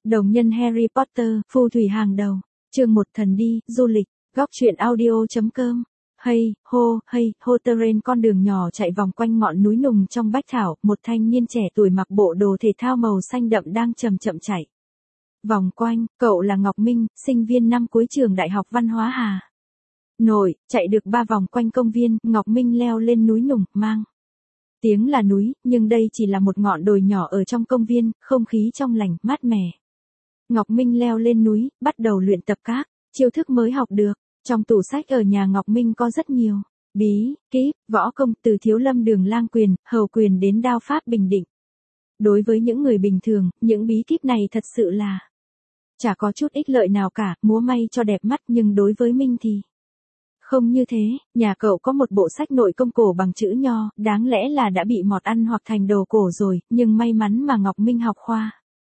Đồng nhân Harry Potter, phù thủy hàng đầu. Chương 1 thần đi, du lịch, góc truyện audio.com. Hey, hô terrain con đường nhỏ chạy vòng quanh ngọn núi nùng trong bách thảo, một thanh niên trẻ tuổi mặc bộ đồ thể thao màu xanh đậm đang chậm chậm chạy. Vòng quanh, cậu là Ngọc Minh, sinh viên năm cuối trường Đại học Văn hóa Hà Nội, chạy được 3 vòng quanh công viên, Ngọc Minh leo lên núi nùng, mang tiếng là núi, nhưng đây chỉ là một ngọn đồi nhỏ ở trong công viên, không khí trong lành, mát mẻ. Ngọc Minh leo lên núi, bắt đầu luyện tập các chiêu thức mới học được. Trong tủ sách ở nhà Ngọc Minh có rất nhiều bí kíp, võ công, từ Thiếu Lâm Đường Lang quyền, Hầu quyền đến đao pháp bình định. Đối với những người bình thường, những bí kíp này thật sự là chả có chút ích lợi nào cả, múa may cho đẹp mắt, nhưng đối với Minh thì không như thế. Nhà cậu có một bộ sách nội công cổ bằng chữ nho, đáng lẽ là đã bị mọt ăn hoặc thành đồ cổ rồi, nhưng may mắn mà Ngọc Minh học khoa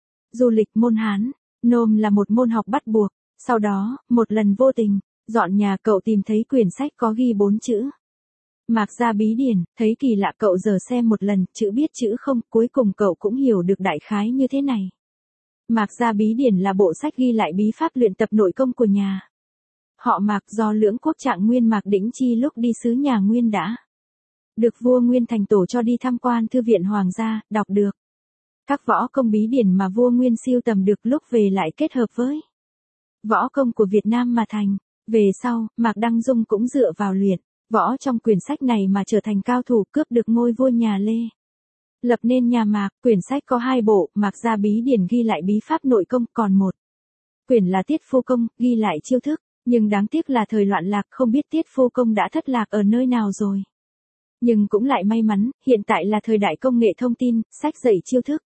du lịch môn Hán nôm là một môn học bắt buộc. Sau đó, một lần vô tình dọn nhà, cậu tìm thấy quyển sách có ghi 4 chữ Mạc Gia Bí Điển, thấy kỳ lạ cậu dở xem một lần, chữ biết chữ không, cuối cùng cậu cũng hiểu được đại khái như thế này. Mạc Gia Bí Điển là bộ sách ghi lại bí pháp luyện tập nội công của nhà họ Mạc, do Lưỡng Quốc Trạng Nguyên Mạc Đĩnh Chi lúc đi sứ nhà Nguyên đã được vua Nguyên thành tổ cho đi tham quan thư viện hoàng gia, đọc được các võ công bí điển mà vua Nguyên siêu tầm được, lúc về lại kết hợp với võ công của Việt Nam mà thành. Về sau, Mạc Đăng Dung cũng dựa vào luyện võ trong quyển sách này mà trở thành cao thủ, cướp được ngôi vua nhà Lê, lập nên nhà Mạc. Quyển sách có 2 bộ, Mạc Gia Bí Điển ghi lại bí pháp nội công, còn một quyển là Tiết Phu Công, ghi lại chiêu thức. Nhưng đáng tiếc là thời loạn lạc, không biết Tiết Phu Công đã thất lạc ở nơi nào rồi. Nhưng cũng lại may mắn, hiện tại là thời đại công nghệ thông tin, sách dạy chiêu thức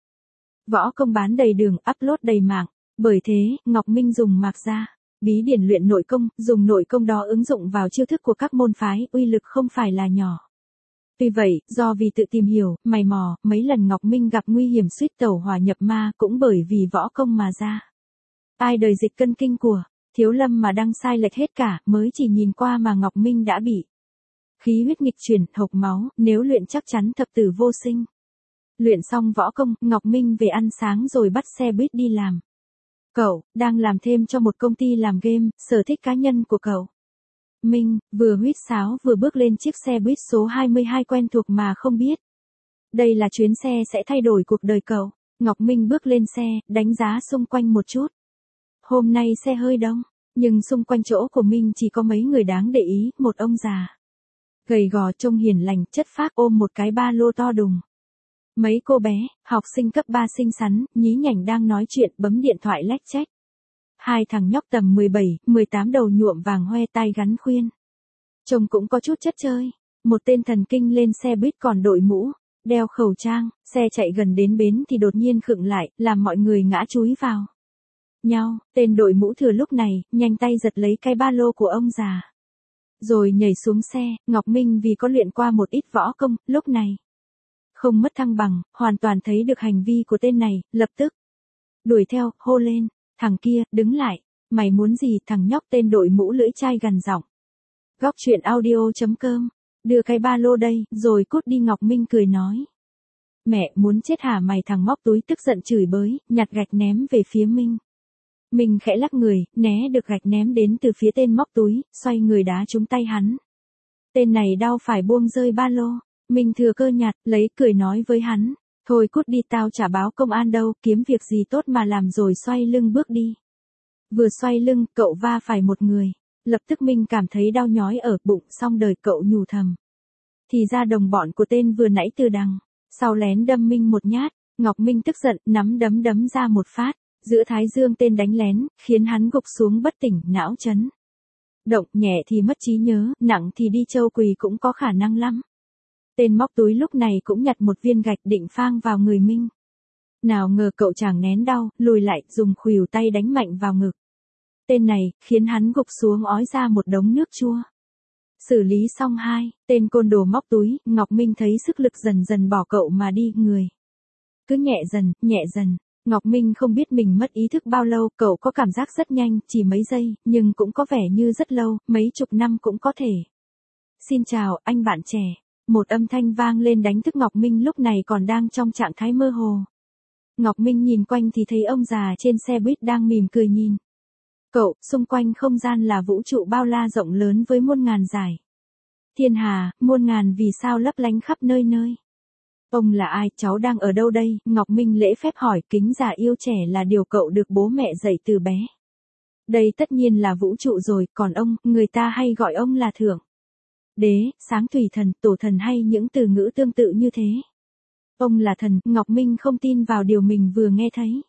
võ công bán đầy đường, upload đầy mạng. Bởi thế, Ngọc Minh dùng Mạc Gia Bí Điển luyện nội công, dùng nội công đó ứng dụng vào chiêu thức của các môn phái, uy lực không phải là nhỏ. Tuy vậy, do vì tự tìm hiểu, mày mò, mấy lần Ngọc Minh gặp nguy hiểm suýt tẩu hỏa nhập ma, cũng bởi vì võ công mà ra ai đời dịch cân kinh của Thiếu Lâm mà đang sai lệch hết cả, mới chỉ nhìn qua mà Ngọc Minh đã bị khí huyết nghịch chuyển, hộc máu, nếu luyện chắc chắn thập tử vô sinh. Luyện xong võ công, Ngọc Minh về ăn sáng rồi bắt xe buýt đi làm. Cậu đang làm thêm cho một công ty làm game, sở thích cá nhân của cậu. Minh vừa huýt sáo vừa bước lên chiếc xe buýt số 22 quen thuộc mà không biết đây là chuyến xe sẽ thay đổi cuộc đời cậu. Ngọc Minh bước lên xe, đánh giá xung quanh một chút. Hôm nay xe hơi đông, nhưng xung quanh chỗ của Minh chỉ có mấy người đáng để ý, một ông già gầy gò trông hiền lành, chất phác ôm một cái ba lô to đùng. Mấy cô bé, học sinh cấp 3 xinh xắn, nhí nhảnh đang nói chuyện, bấm điện thoại lách chách. 2 thằng nhóc tầm 17, 18 đầu nhuộm vàng hoe, tai gắn khuyên. Trông cũng có chút chất chơi. Một tên thần kinh lên xe buýt còn đội mũ, đeo khẩu trang, xe chạy gần đến bến thì đột nhiên khựng lại, làm mọi người ngã chúi vào nhau. Tên đội mũ thừa lúc này, nhanh tay giật lấy cái ba lô của ông già, rồi nhảy xuống xe. Ngọc Minh vì có luyện qua một ít võ công, lúc này không mất thăng bằng, hoàn toàn thấy được hành vi của tên này, lập tức đuổi theo, hô lên, thằng kia, đứng lại, mày muốn gì? Thằng nhóc tên đội mũ lưỡi chai gằn giọng. Góc truyện audio.com, đưa cái ba lô đây, rồi cút đi. Ngọc Minh cười nói, mẹ muốn chết hả mày? Thằng móc túi tức giận chửi bới, nhặt gạch ném về phía Minh. Minh khẽ lắc người, né được gạch ném đến từ phía tên móc túi, xoay người đá trúng tay hắn. Tên này đau phải buông rơi ba lô. Minh thừa cơ nhặt, lấy, cười nói với hắn, thôi cút đi, tao chả báo công an đâu, kiếm việc gì tốt mà làm. Rồi xoay lưng bước đi. Vừa xoay lưng, cậu va phải một người. Lập tức Minh cảm thấy đau nhói ở bụng, xong đời cậu nhủ thầm. Thì ra đồng bọn của tên vừa nãy từ đằng sau lén đâm Minh một nhát. Ngọc Minh tức giận, nắm đấm đấm ra một phát giữa thái dương tên đánh lén, khiến hắn gục xuống bất tỉnh, não chấn động, nhẹ thì mất trí nhớ, nặng thì đi châu quỳ cũng có khả năng lắm. Tên móc túi lúc này cũng nhặt một viên gạch định phang vào người Minh. Nào ngờ cậu chàng nén đau, lùi lại, dùng khuỷu tay đánh mạnh vào ngực tên này, khiến hắn gục xuống ói ra một đống nước chua. Xử lý xong tên côn đồ móc túi, Ngọc Minh thấy sức lực dần dần bỏ cậu mà đi, người cứ nhẹ dần. Ngọc Minh không biết mình mất ý thức bao lâu, cậu có cảm giác rất nhanh, chỉ mấy giây, nhưng cũng có vẻ như rất lâu, mấy chục năm cũng có thể. Xin chào, anh bạn trẻ. Một âm thanh vang lên đánh thức Ngọc Minh lúc này còn đang trong trạng thái mơ hồ. Ngọc Minh nhìn quanh thì thấy ông già trên xe buýt đang mỉm cười nhìn. Cậu, xung quanh không gian là vũ trụ bao la rộng lớn với muôn ngàn dải. Thiên hà, muôn ngàn vì sao lấp lánh khắp nơi nơi. Ông là ai, cháu đang ở đâu đây? Ngọc Minh lễ phép hỏi. Kính già yêu trẻ là điều cậu được bố mẹ dạy từ bé. Đây tất nhiên là vũ trụ rồi, còn ông, người ta hay gọi ông là thượng đế, sáng thủy thần, tổ thần hay những từ ngữ tương tự như thế. Ông là thần, Ngọc Minh không tin vào điều mình vừa nghe thấy.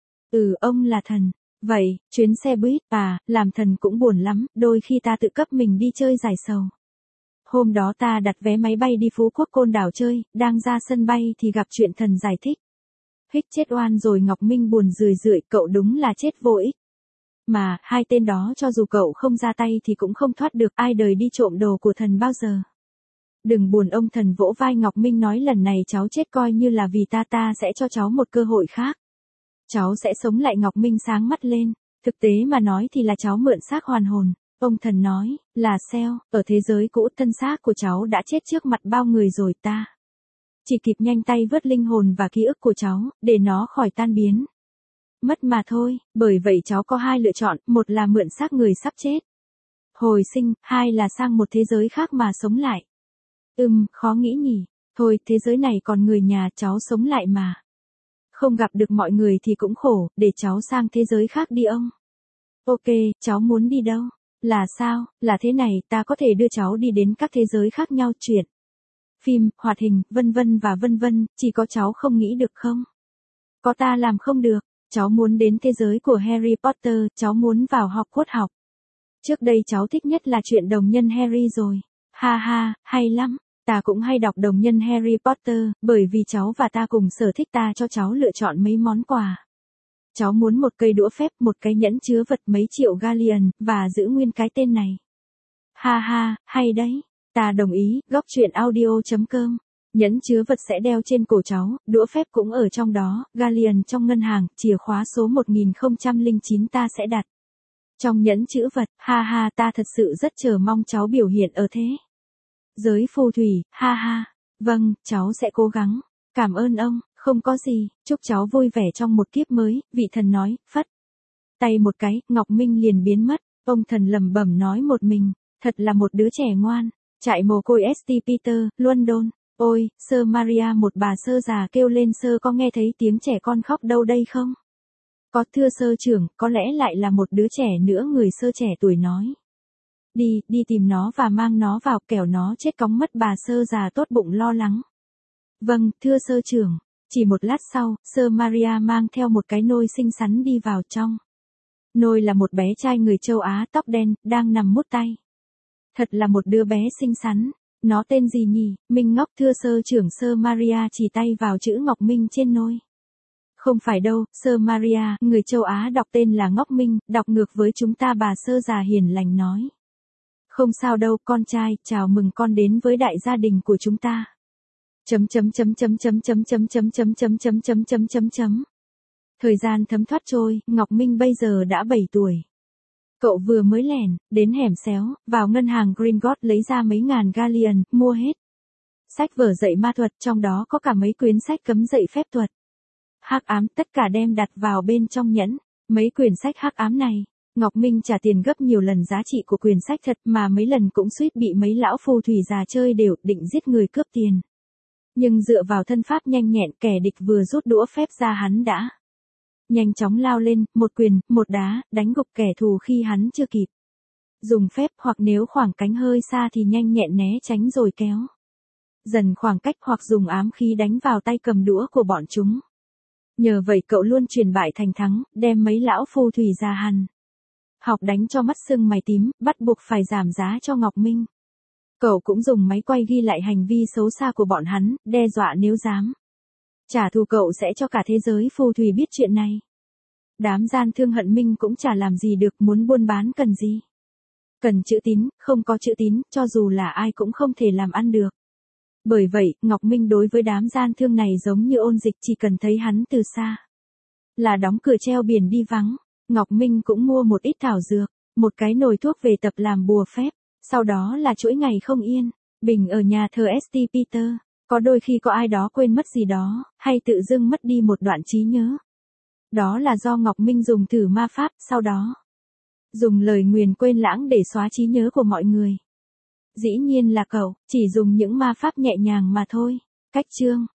Ông là thần. Vậy, chuyến xe buýt, làm thần cũng buồn lắm, đôi khi ta tự cấp mình đi chơi giải sầu. Hôm đó ta đặt vé máy bay đi Phú Quốc Côn Đảo chơi, đang ra sân bay thì gặp chuyện thần giải thích. Hích chết oan rồi. Ngọc Minh buồn rười rượi, cậu đúng là chết vô ích. Mà, hai tên đó cho dù cậu không ra tay thì cũng không thoát được, ai đời đi trộm đồ của thần bao giờ. Đừng buồn, ông thần vỗ vai Ngọc Minh nói, lần này cháu chết coi như là vì ta sẽ cho cháu một cơ hội khác. Cháu sẽ sống lại. Ngọc Minh sáng mắt lên, thực tế mà nói thì là cháu mượn xác hoàn hồn. Ông thần nói, là Seo, ở thế giới cũ thân xác của cháu đã chết trước mặt bao người rồi, ta chỉ kịp nhanh tay vớt linh hồn và ký ức của cháu, để nó khỏi tan biến mất mà thôi, bởi vậy cháu có hai lựa chọn, một là mượn xác người sắp chết hồi sinh, hai là sang một thế giới khác mà sống lại. Khó nghĩ nhỉ, thôi thế giới này còn người nhà, cháu sống lại mà. Không gặp được mọi người thì cũng khổ, để cháu sang thế giới khác đi ông. Ok, cháu muốn đi đâu? Là sao, là thế này, ta có thể đưa cháu đi đến các thế giới khác nhau, truyện, phim, hoạt hình, vân vân và vân vân, chỉ có cháu không nghĩ được không? Có ta làm không được. Cháu muốn đến thế giới của Harry Potter, cháu muốn vào Hogwarts học. Trước đây cháu thích nhất là chuyện đồng nhân Harry rồi. Ha ha, hay lắm. Ta cũng hay đọc đồng nhân Harry Potter, bởi vì cháu và ta cùng sở thích. Ta cho cháu lựa chọn mấy món quà. Cháu muốn một cây đũa phép, một cái nhẫn chứa vật mấy triệu galleon, và giữ nguyên cái tên này. Ha ha, hay đấy. Ta đồng ý. Góc truyện audio.com. Nhẫn chứa vật sẽ đeo trên cổ cháu, đũa phép cũng ở trong đó, galleon trong ngân hàng, chìa khóa số 1009 ta sẽ đặt trong nhẫn chữ vật. Ha ha, ta thật sự rất chờ mong cháu biểu hiện ở thế giới phù thủy. Ha ha. Vâng, cháu sẽ cố gắng. Cảm ơn ông. Không có gì, chúc cháu vui vẻ trong một kiếp mới, vị thần nói. Phất tay một cái, Ngọc Minh liền biến mất. Ông thần lẩm bẩm nói một mình, thật là một đứa trẻ ngoan. Trại mồ côi St. Peter, London. Ôi, Sir Maria, một bà sơ già kêu lên. Sir có nghe thấy tiếng trẻ con khóc đâu đây không? Có thưa sơ trưởng, có lẽ lại là một đứa trẻ nữa. Người sơ trẻ tuổi nói. Đi tìm nó và mang nó vào, kẻo nó chết cóng mất. Bà sơ già tốt bụng lo lắng. Vâng, thưa sơ trưởng. Chỉ một lát sau, Sir Maria mang theo một cái nôi xinh xắn đi vào trong. Nôi là một bé trai người châu Á tóc đen, đang nằm mút tay. Thật là một đứa bé xinh xắn. Nó tên gì nhỉ? Minh Ngọc. Thưa sơ trưởng. Sir Maria chỉ tay vào chữ Ngọc Minh trên nôi. Không phải đâu, Sir Maria, người châu Á đọc tên là Ngọc Minh, đọc ngược với chúng ta. Bà sơ già hiền lành nói. Không sao đâu, con trai, chào mừng con đến với đại gia đình của chúng ta. Thời gian thấm thoát trôi, Ngọc Minh bây giờ đã 7 tuổi. Cậu vừa mới lẻn đến hẻm xéo, vào ngân hàng Gringotts lấy ra mấy ngàn galleon, mua hết sách vở dạy ma thuật, trong đó có cả mấy quyển sách cấm dạy phép thuật hắc ám, tất cả đem đặt vào bên trong nhẫn. Mấy quyển sách hắc ám này, Ngọc Minh trả tiền gấp nhiều lần giá trị của quyển sách thật, mà mấy lần cũng suýt bị mấy lão phù thủy già chơi đều, định giết người cướp tiền. Nhưng dựa vào thân pháp nhanh nhẹn, kẻ địch vừa rút đũa phép ra hắn đã nhanh chóng lao lên, một quyền, một đá, đánh gục kẻ thù khi hắn chưa kịp dùng phép, hoặc nếu khoảng cánh hơi xa thì nhanh nhẹn né tránh rồi kéo dần khoảng cách, hoặc dùng ám khí đánh vào tay cầm đũa của bọn chúng. Nhờ vậy cậu luôn chuyển bại thành thắng, đem mấy lão phù thủy già hằn học đánh cho mắt sưng mày tím, bắt buộc phải giảm giá cho Ngọc Minh. Cậu cũng dùng máy quay ghi lại hành vi xấu xa của bọn hắn, đe dọa nếu dám trả thù cậu sẽ cho cả thế giới phù thủy biết chuyện này. Đám gian thương hận Minh cũng chả làm gì được, muốn buôn bán cần gì? Cần chữ tín, không có chữ tín, cho dù là ai cũng không thể làm ăn được. Bởi vậy, Ngọc Minh đối với đám gian thương này giống như ôn dịch, chỉ cần thấy hắn từ xa là đóng cửa treo biển đi vắng. Ngọc Minh cũng mua một ít thảo dược, một cái nồi thuốc về tập làm bùa phép, sau đó là chuỗi ngày không yên, bình ở nhà thờ St. Peter. Có đôi khi có ai đó quên mất gì đó, hay tự dưng mất đi một đoạn trí nhớ. Đó là do Ngọc Minh dùng thử ma pháp, sau đó dùng lời nguyền quên lãng để xóa trí nhớ của mọi người. Dĩ nhiên là cậu, chỉ dùng những ma pháp nhẹ nhàng mà thôi. Cách chương